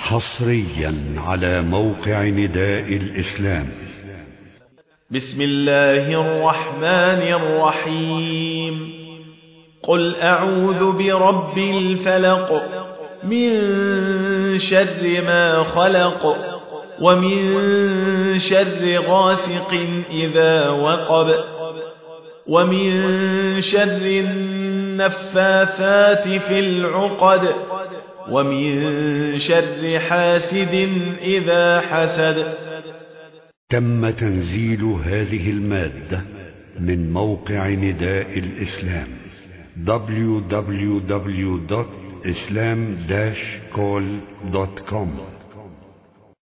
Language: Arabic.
حصريا على موقع نداء الإسلام. بسم الله الرحمن الرحيم. قل أعوذ برب الفلق من شر ما خلق ومن شر غاسق إذا وقب ومن شر النفاثات في العقد ومن شر حاسد إذا حسد. تم تنزيل هذه المادة من موقع نداء الإسلام www.islam-call.com